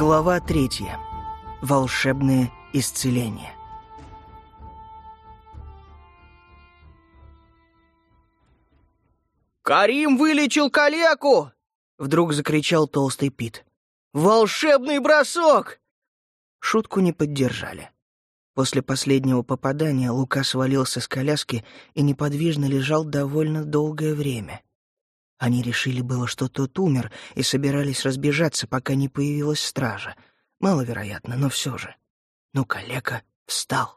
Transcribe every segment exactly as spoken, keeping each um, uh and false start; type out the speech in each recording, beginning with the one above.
Глава третья. Волшебное исцеление. «Карим вылечил калеку!» — вдруг закричал толстый Пит. «Волшебный бросок!» Шутку не поддержали. После последнего попадания Лука свалился с коляски и неподвижно лежал довольно долгое время. Они решили было, что тот умер, и собирались разбежаться, пока не появилась стража. Маловероятно, но все же. Но калека встал.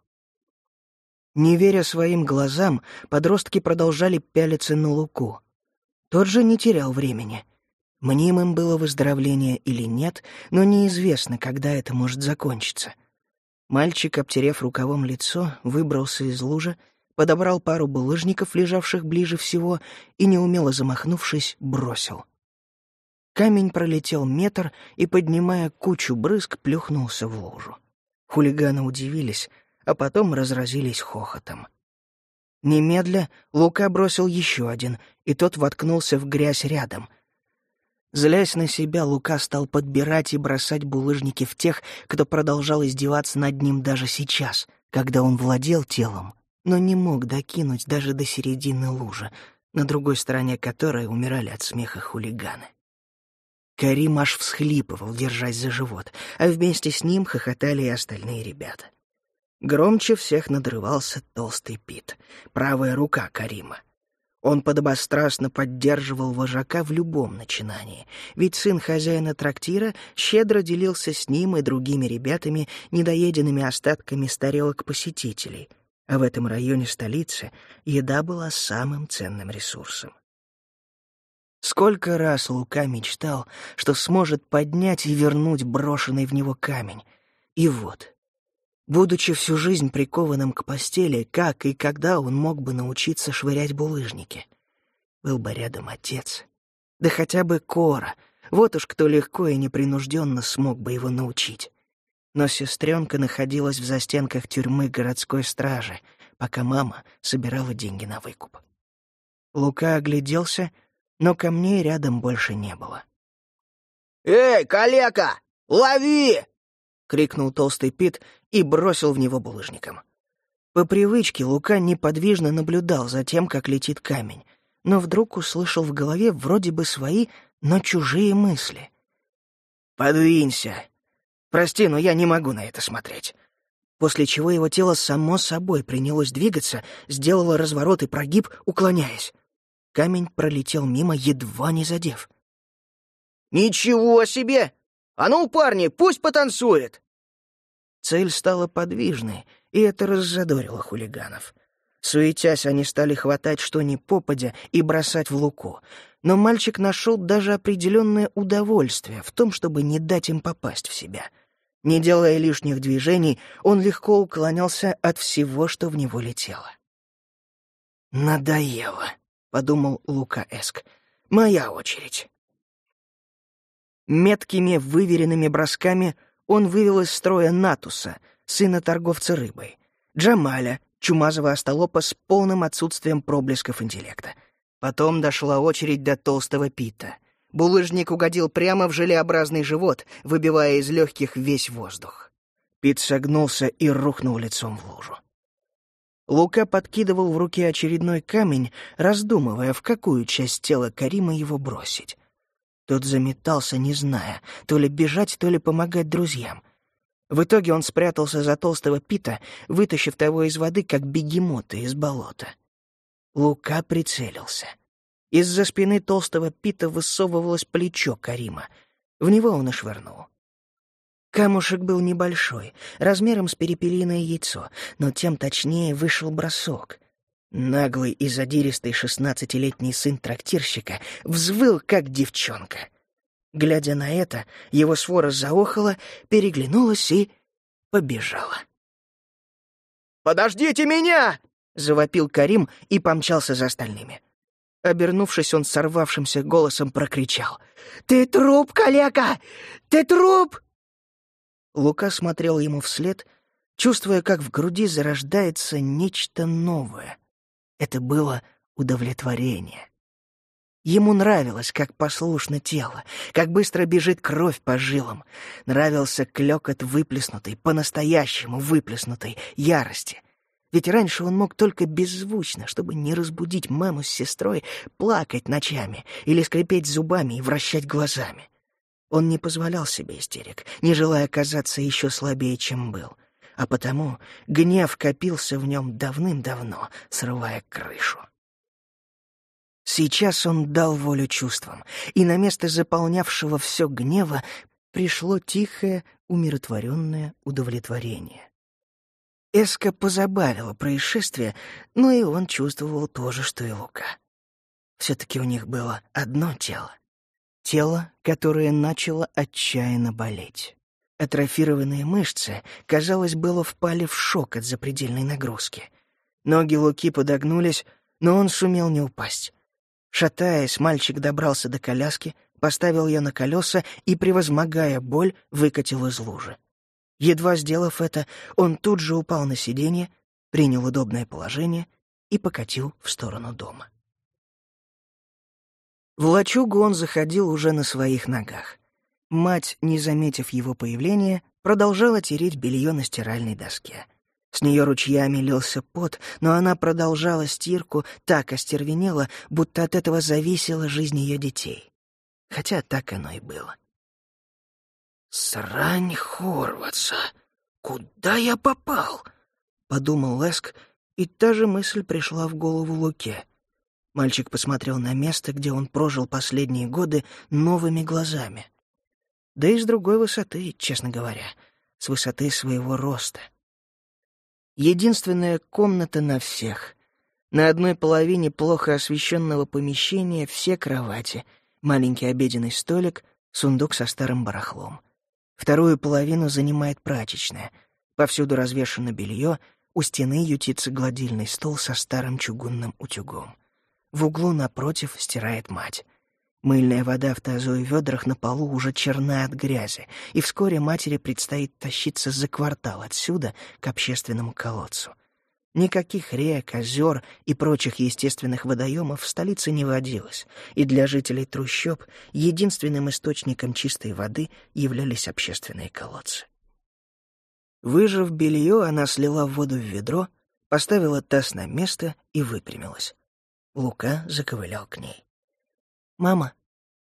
Не веря своим глазам, подростки продолжали пялиться на Луку. Тот же не терял времени. Мнимым было выздоровление или нет, но неизвестно, когда это может закончиться. Мальчик, обтерев рукавом лицо, выбрался из лужи, подобрал пару булыжников, лежавших ближе всего, и, неумело замахнувшись, бросил. Камень пролетел метр и, поднимая кучу брызг, плюхнулся в лужу. Хулиганы удивились, а потом разразились хохотом. Немедля Лука бросил еще один, и тот воткнулся в грязь рядом. Злясь на себя, Лука стал подбирать и бросать булыжники в тех, кто продолжал издеваться над ним даже сейчас, когда он владел телом, но не мог докинуть даже до середины лужи, на другой стороне которой умирали от смеха хулиганы. Карим аж всхлипывал, держась за живот, а вместе с ним хохотали и остальные ребята. Громче всех надрывался толстый Пит, правая рука Карима. Он подобострастно поддерживал вожака в любом начинании, ведь сын хозяина трактира щедро делился с ним и другими ребятами недоеденными остатками с тарелок посетителей, а в этом районе столицы еда была самым ценным ресурсом. Сколько раз Лука мечтал, что сможет поднять и вернуть брошенный в него камень. И вот, будучи всю жизнь прикованным к постели, как и когда он мог бы научиться швырять булыжники? Был бы рядом отец. Да хотя бы Кора. Вот уж кто легко и непринужденно смог бы его научить. Но сестренка находилась в застенках тюрьмы городской стражи, пока мама собирала деньги на выкуп. Лука огляделся, но камней рядом больше не было. «Эй, калека, лови!» — крикнул толстый Пит и бросил в него булыжником. По привычке Лука неподвижно наблюдал за тем, как летит камень, но вдруг услышал в голове вроде бы свои, но чужие мысли. «Подвинься! Прости, но я не могу на это смотреть». После чего его тело само собой принялось двигаться, сделало разворот и прогиб, уклоняясь. Камень пролетел мимо, едва не задев. «Ничего себе! А ну, парни, пусть потанцует!» Цель стала подвижной, и это раззадорило хулиганов. Суетясь, они стали хватать что ни попадя и бросать в Луку. Но мальчик нашел даже определенное удовольствие в том, чтобы не дать им попасть в себя. Не делая лишних движений, он легко уклонялся от всего, что в него летело. «Надоело», — подумал Лука Эск. «Моя очередь». Меткими, выверенными бросками он вывел из строя Натуса, сына торговца рыбой, Джамаля, чумазого остолопа с полным отсутствием проблесков интеллекта. Потом дошла очередь до толстого Пита. Булыжник угодил прямо в желеобразный живот, выбивая из легких весь воздух. Пит согнулся и рухнул лицом в лужу. Лука подкидывал в руке очередной камень, раздумывая, в какую часть тела Карима его бросить. Тот заметался, не зная, то ли бежать, то ли помогать друзьям. В итоге он спрятался за толстого Пита, вытащив того из воды, как бегемота из болота. Лука прицелился. Из-за спины толстого Пита высовывалось плечо Карима. В него он и швырнул. Камушек был небольшой, размером с перепелиное яйцо, но тем точнее вышел бросок. Наглый и задиристый шестнадцатилетний сын трактирщика взвыл, как девчонка. Глядя на это, его свора заохала, переглянулась и побежала. «Подождите меня!» — завопил Карим и помчался за остальными. Обернувшись, он сорвавшимся голосом прокричал: «Ты труп, калека! Ты труп!» Лука смотрел ему вслед, чувствуя, как в груди зарождается нечто новое. Это было удовлетворение. Ему нравилось, как послушно тело, как быстро бежит кровь по жилам. Нравился клёкот выплеснутой, по-настоящему выплеснутой ярости. Ведь раньше он мог только беззвучно, чтобы не разбудить маму с сестрой, плакать ночами или скрипеть зубами и вращать глазами. Он не позволял себе истерик, не желая казаться еще слабее, чем был. А потому гнев копился в нем давным-давно, срывая крышу. Сейчас он дал волю чувствам, и на место заполнявшего все гнева пришло тихое, умиротворенное удовлетворение. Эска позабавило происшествие, но и он чувствовал то же, что и Лука. Все-таки у них было одно тело. Тело, которое начало отчаянно болеть. Атрофированные мышцы, казалось, было впали в шок от запредельной нагрузки. Ноги Луки подогнулись, но он сумел не упасть. Шатаясь, мальчик добрался до коляски, поставил ее на колеса и, превозмогая боль, выкатил из лужи. Едва сделав это, он тут же упал на сиденье, принял удобное положение и покатил в сторону дома. В лачугу он заходил уже на своих ногах. Мать, не заметив его появления, продолжала тереть белье на стиральной доске. С нее ручьями лился пот, но она продолжала стирку, так остервенела, будто от этого зависела жизнь ее детей. Хотя так оно и было. «Срань Хорватса! Куда я попал?» — подумал Леск, и та же мысль пришла в голову Луке. Мальчик посмотрел на место, где он прожил последние годы, новыми глазами. Да и с другой высоты, честно говоря, с высоты своего роста. Единственная комната на всех. На одной половине плохо освещенного помещения все кровати, маленький обеденный столик, сундук со старым барахлом. Вторую половину занимает прачечная. Повсюду развешано белье, у стены ютится гладильный стол со старым чугунным утюгом. В углу напротив стирает мать. Мыльная вода в тазу и ведрах на полу уже черна от грязи, и вскоре матери предстоит тащиться за квартал отсюда к общественному колодцу. Никаких рек, озер и прочих естественных водоемов в столице не водилось, и для жителей трущоб единственным источником чистой воды являлись общественные колодцы. Выжав белье, она слила воду в ведро, поставила таз на место и выпрямилась. Лука заковылял к ней. «Мама!»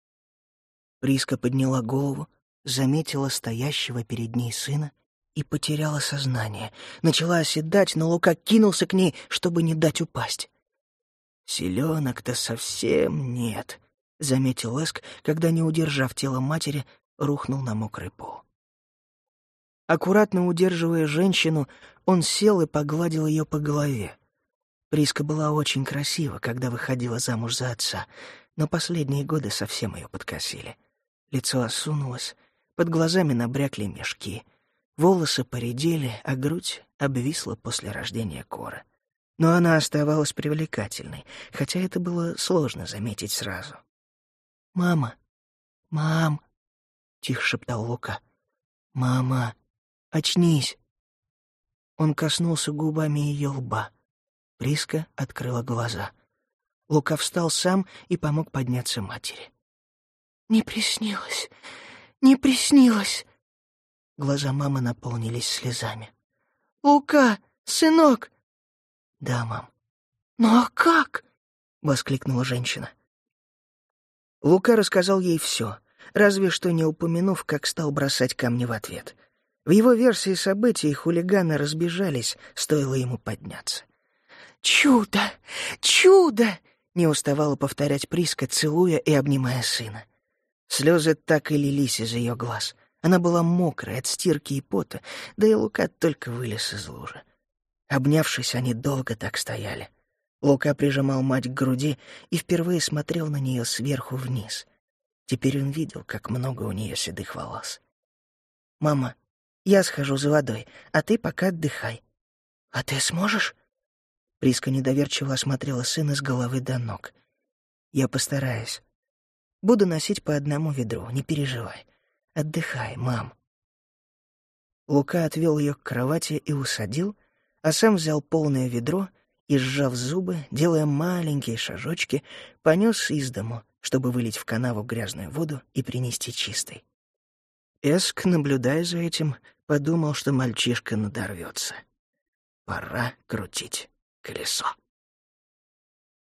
Приска подняла голову, заметила стоящего перед ней сына и потеряла сознание. Начала оседать, но Лука кинулся к ней, чтобы не дать упасть. «Селенок-то совсем нет», — заметил Эск, когда, не удержав тело матери, рухнул на мокрый пол. Аккуратно удерживая женщину, он сел и погладил ее по голове. Приска была очень красива, когда выходила замуж за отца, но последние годы совсем ее подкосили. Лицо осунулось, под глазами набрякли мешки, волосы поредели, а грудь обвисла после рождения Кора. Но она оставалась привлекательной, хотя это было сложно заметить сразу. «Мама! Мам!» — тихо шептал Лука. «Мама! Очнись!» Он коснулся губами ее лба. Приска открыла глаза. Лука встал сам и помог подняться матери. «Не приснилось! Не приснилось!» Глаза мамы наполнились слезами. «Лука! Сынок!» «Да, мам». «Ну а как?» — воскликнула женщина. Лука рассказал ей все, разве что не упомянув, как стал бросать камни в ответ. В его версии событий хулиганы разбежались, стоило ему подняться. «Чудо! Чудо!» — не уставала повторять Приска, целуя и обнимая сына. Слезы так и лились из ее глаз. Она была мокрая от стирки и пота, да и Лука только вылез из лужи. Обнявшись, они долго так стояли. Лука прижимал мать к груди и впервые смотрел на нее сверху вниз. Теперь он видел, как много у нее седых волос. «Мама, я схожу за водой, а ты пока отдыхай». «А ты сможешь?» Приска недоверчиво осмотрела сына с головы до ног. «Я постараюсь. Буду носить по одному ведру, не переживай. Отдыхай, мам». Лука отвел ее к кровати и усадил, а сам взял полное ведро и, сжав зубы, делая маленькие шажочки, понес из дому, чтобы вылить в канаву грязную воду и принести чистой. Эск, наблюдая за этим, подумал, что мальчишка надорвется. Пора крутить колесо.